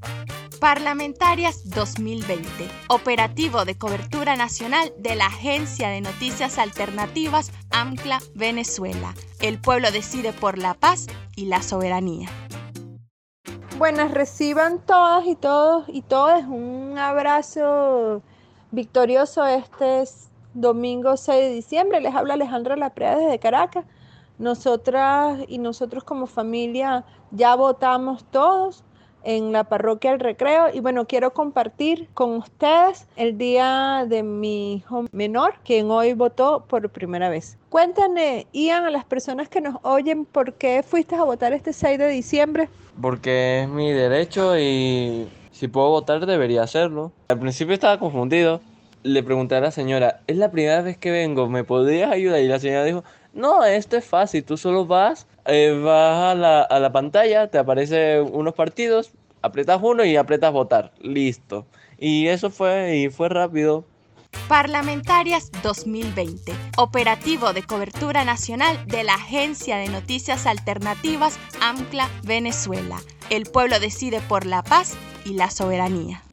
Parlamentarias 2020, operativo de cobertura nacional de la Agencia de Noticias Alternativas AMCLA Venezuela. El pueblo decide por la paz y la soberanía. Buenas, reciban todas y todos y todas un abrazo victorioso este domingo 6 de diciembre. Les habla Alejandra Laprea desde Caracas. Nosotras y nosotros como familia ya votamos todos en la parroquia El Recreo y bueno, quiero compartir con ustedes el día de mi hijo menor, quien hoy votó por primera vez. Cuéntame, Ian, a las personas que nos oyen, ¿por qué fuiste a votar este 6 de diciembre? Porque es mi derecho y si puedo votar debería hacerlo. Al principio estaba confundido. Le pregunté a la señora, es la primera vez que vengo, ¿me podrías ayudar? Y la señora dijo, no, esto es fácil, tú solo vas a la pantalla, te aparecen unos partidos, apretas uno y apretas votar, listo. Y eso fue rápido. Parlamentarias 2020, operativo de cobertura nacional de la Agencia de Noticias Alternativas AMCLA Venezuela. El pueblo decide por la paz y la soberanía.